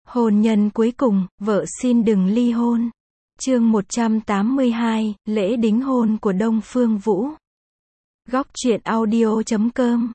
Hôn nhân cuối cùng, vợ xin đừng ly hôn. Chương 182, lễ đính hôn của Đông Phương Vũ. Góc truyện audio.com.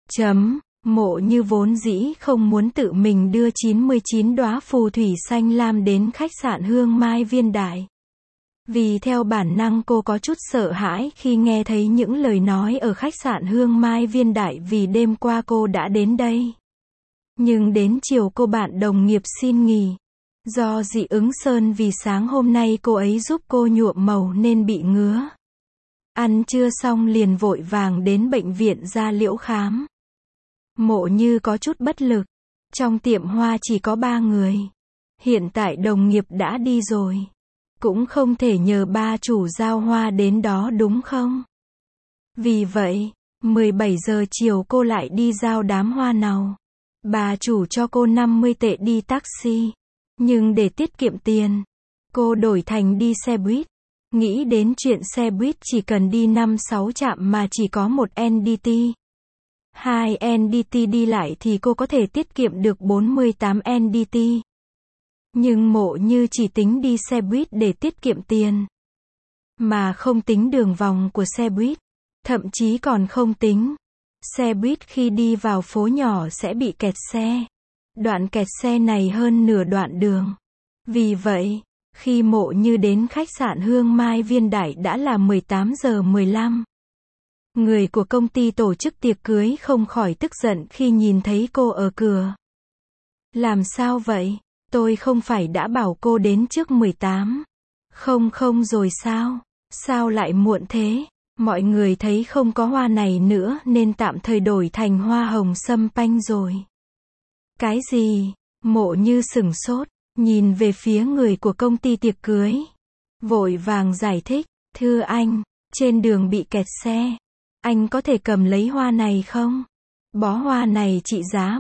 Mộ Như vốn dĩ không muốn tự mình đưa 99 đóa phù thủy xanh lam đến khách sạn Hương Mai Viên Đại. Vì theo bản năng cô có chút sợ hãi khi nghe thấy những lời nói ở khách sạn Hương Mai Viên Đại vì đêm qua cô đã đến đây. Nhưng đến chiều cô bạn đồng nghiệp xin nghỉ. Do dị ứng sơn vì sáng hôm nay cô ấy giúp cô nhuộm màu nên bị ngứa. Ăn trưa xong liền vội vàng đến bệnh viện da liễu khám. Mộ Như có chút bất lực. Trong tiệm hoa chỉ có 3 người. Hiện tại đồng nghiệp đã đi rồi. Cũng không thể nhờ ba chủ giao hoa đến đó đúng không? Vì vậy, 17 giờ chiều cô lại đi giao đám hoa nào. Bà chủ cho cô 50 tệ đi taxi. Nhưng để tiết kiệm tiền, cô đổi thành đi xe buýt. Nghĩ đến chuyện xe buýt chỉ cần đi 5-6 trạm mà chỉ có một NDT. 2 NDT đi lại thì cô có thể tiết kiệm được 48 NDT. Nhưng Mộ Như chỉ tính đi xe buýt để tiết kiệm tiền, mà không tính đường vòng của xe buýt. Thậm chí còn không tính xe buýt khi đi vào phố nhỏ sẽ bị kẹt xe. Đoạn kẹt xe này hơn nửa đoạn đường. Vì vậy, khi Mộ Như đến khách sạn Hương Mai Viên Đại đã là 18 giờ 15. Người của công ty tổ chức tiệc cưới không khỏi tức giận khi nhìn thấy cô ở cửa. Làm sao vậy? Tôi không phải đã bảo cô đến trước 18. Không rồi sao? Sao lại muộn thế? Mọi người thấy không có hoa này nữa nên tạm thời đổi thành hoa hồng sâm panh rồi. Cái gì? Mộ Như sửng sốt, nhìn về phía người của công ty tiệc cưới. Vội vàng giải thích, thưa anh, trên đường bị kẹt xe. Anh có thể cầm lấy hoa này không? Bó hoa này trị giá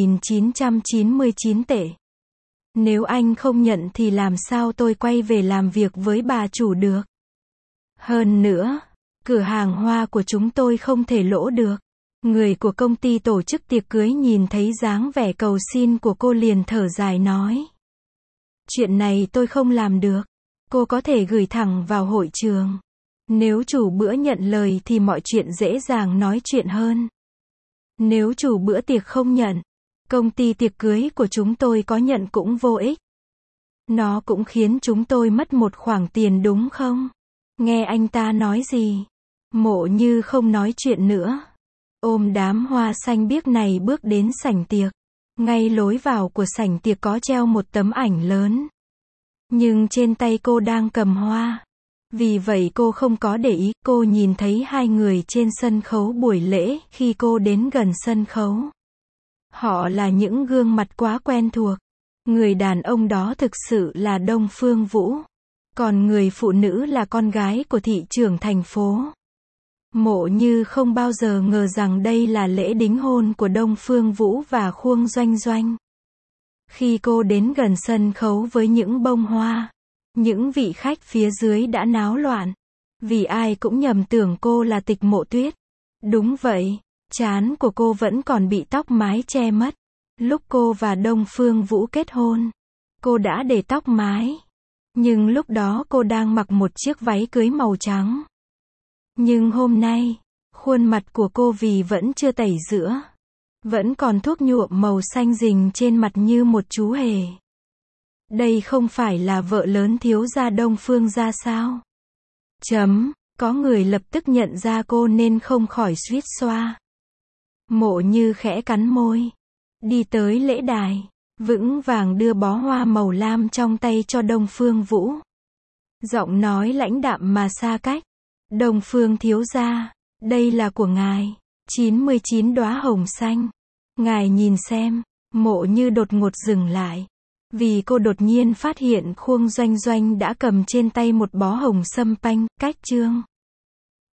1.999 tệ. Nếu anh không nhận thì làm sao tôi quay về làm việc với bà chủ được? Hơn nữa, cửa hàng hoa của chúng tôi không thể lỗ được. Người của công ty tổ chức tiệc cưới nhìn thấy dáng vẻ cầu xin của cô liền thở dài nói. Chuyện này tôi không làm được. Cô có thể gửi thẳng vào hội trường. Nếu chủ bữa nhận lời thì mọi chuyện dễ dàng nói chuyện hơn. Nếu chủ bữa tiệc không nhận, công ty tiệc cưới của chúng tôi có nhận cũng vô ích. Nó cũng khiến chúng tôi mất một khoản tiền đúng không? Nghe anh ta nói gì? Mộ Như không nói chuyện nữa. Ôm đám hoa xanh biếc này bước đến sảnh tiệc. Ngay lối vào của sảnh tiệc có treo một tấm ảnh lớn. Nhưng trên tay cô đang cầm hoa. Vì vậy cô không có để ý, cô nhìn thấy 2 người trên sân khấu buổi lễ khi cô đến gần sân khấu. Họ là những gương mặt quá quen thuộc. Người đàn ông đó thực sự là Đông Phương Vũ. Còn người phụ nữ là con gái của thị trưởng thành phố. Mộ Như không bao giờ ngờ rằng đây là lễ đính hôn của Đông Phương Vũ và Khuông Doanh Doanh. Khi cô đến gần sân khấu với những bông hoa, những vị khách phía dưới đã náo loạn. Vì ai cũng nhầm tưởng cô là Tịch Mộ Tuyết. Đúng vậy, trán của cô vẫn còn bị tóc mái che mất. Lúc cô và Đông Phương Vũ kết hôn, cô đã để tóc mái. Nhưng lúc đó cô đang mặc một chiếc váy cưới màu trắng. Nhưng hôm nay, khuôn mặt của cô vì vẫn chưa tẩy rửa, vẫn còn thuốc nhuộm màu xanh rình trên mặt như một chú hề. Đây không phải là vợ lớn thiếu gia Đông Phương gia sao? Có người lập tức nhận ra cô nên không khỏi suýt xoa. Mộ Như khẽ cắn môi, đi tới lễ đài, vững vàng đưa bó hoa màu lam trong tay cho Đông Phương Vũ. Giọng nói lãnh đạm mà xa cách. Đông Phương thiếu gia, đây là của ngài, 99 đóa hồng xanh. Ngài nhìn xem. Mộ Như đột ngột dừng lại. Vì cô đột nhiên phát hiện Khuông Doanh Doanh đã cầm trên tay một bó hồng sâm panh, cách chương.